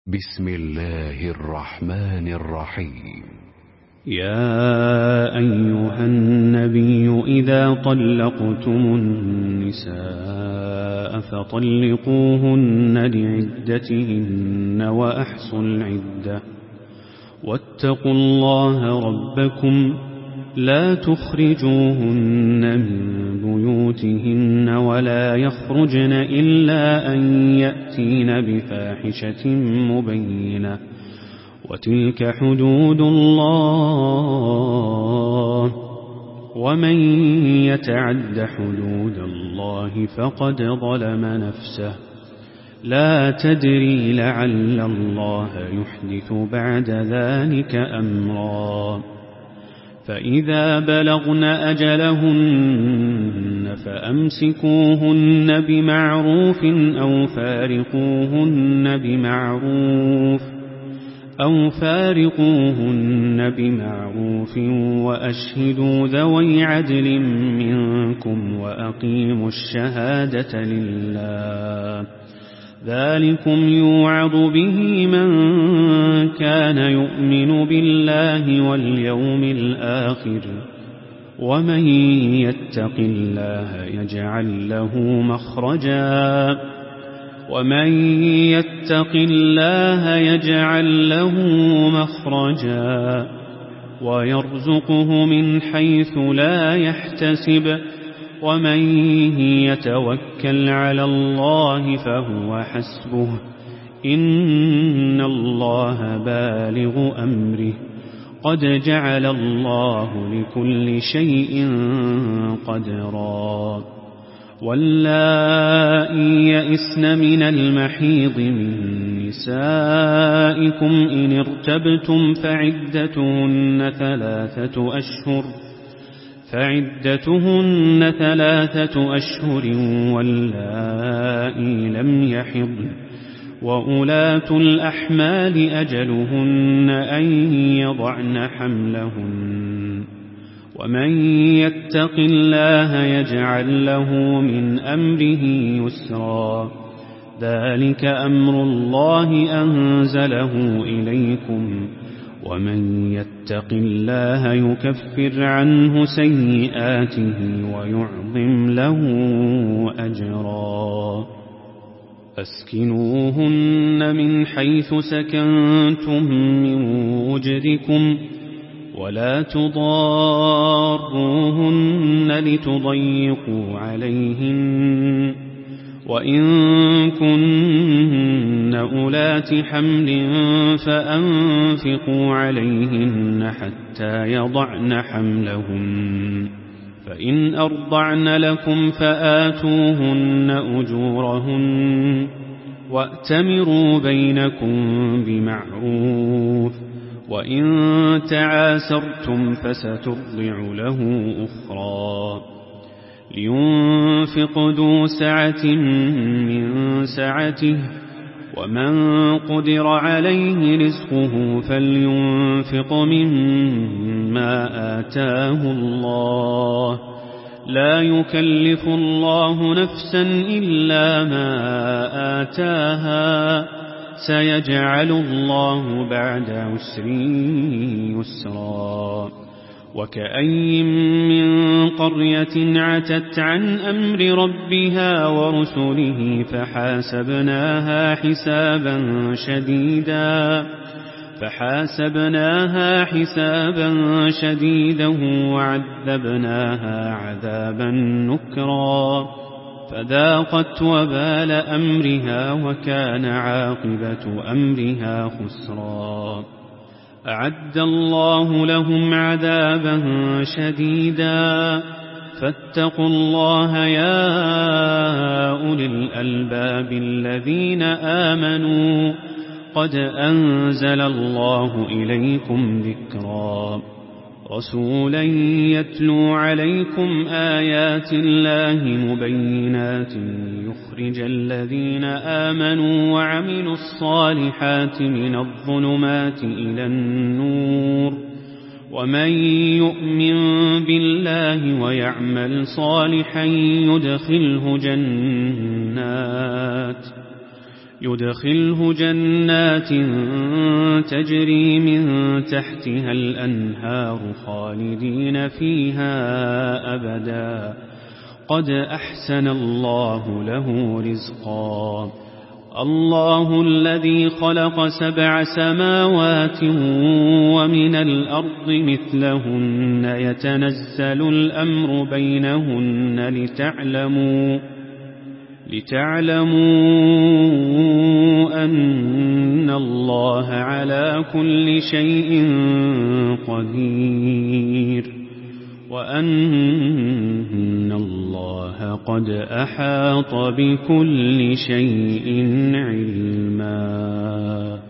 بسم الله الرحمن الرحيم. يا أيها النبي إذا طلقتم النساء فطلقوهن لعدتهن وأحصوا العدة واتقوا الله ربكم لا تخرجوهن من بيوتهن ولا يخرجن إلا أن يأتين بفاحشة مبينة وتلك حدود الله ومن يتعد حدود الله فقد ظلم نفسه لا تدري لعل الله يحدث بعد ذلك أمرا فإذا بلغن أجلهن فأمسكوهن بمعروف أو فارقوهن بمعروف وأشهدوا ذوي عدل منكم وأقيموا الشهادة لله ذلكم يوعظ به من كان يؤمن بالله واليوم الآخر ومن يتق الله يجعل له مخرجا ويرزقه من حيث لا يحتسب ومن يتوكل على الله فهو حسبه إن الله بالغ أمره قد جعل الله لكل شيء قدرا واللائي يئسن من المحيض من نسائكم إن ارتبتم فعدتهن 3 أشهر واللائي لم يحضن وأولاة الأحمال أجلهن أن يضعن حملهن ومن يتق الله يجعل له من أمره يسرا ذلك أمر الله أنزله إليكم ومن يتق الله يكفر عنه سيئاته ويعظم له أجرا أسكنوهن من حيث سكنتم من وجدكم ولا تضاروهن لتضيقوا عليهن وإن كن أولات حمل فأنفقوا عليهن حتى يضعن حملهن فإن أرضعن لكم فآتوهن أجورهن وأتمروا بينكم بمعروف وإن تعاسرتم فسترضع له أخرى لينفق ذو سعة من سعته ومن قدر عليه رزقه فلينفق مما آتاه الله لا يكلف الله نفسا إلا ما آتاها سيجعل الله بعد عسر يسرا وكأين من قرية عتت عن أمر ربها ورسله فحاسبناها حسابا شديدا وعذبناها عذابا نكرا فذاقت وبال أمرها وكان عاقبة أمرها خسرا أعد الله لهم عذابا شديدا فاتقوا الله يا أولي الألباب الذين آمنوا قد أنزل الله إليكم ذكرا رسولا يتلو عليكم آيات الله مبينات يخرج الذين آمنوا وعملوا الصالحات من الظلمات إلى النور ومن يؤمن بالله ويعمل صالحا يدخله جنات تجري من تحتها الأنهار خالدين فيها أبدا قد أحسن الله له رزقا الله الذي خلق 7 سماوات ومن الأرض مثلهن يتنزل الأمر بينهن لتعلموا أن الله على كل شيء قدير وأن الله قد أحاط بكل شيء علما.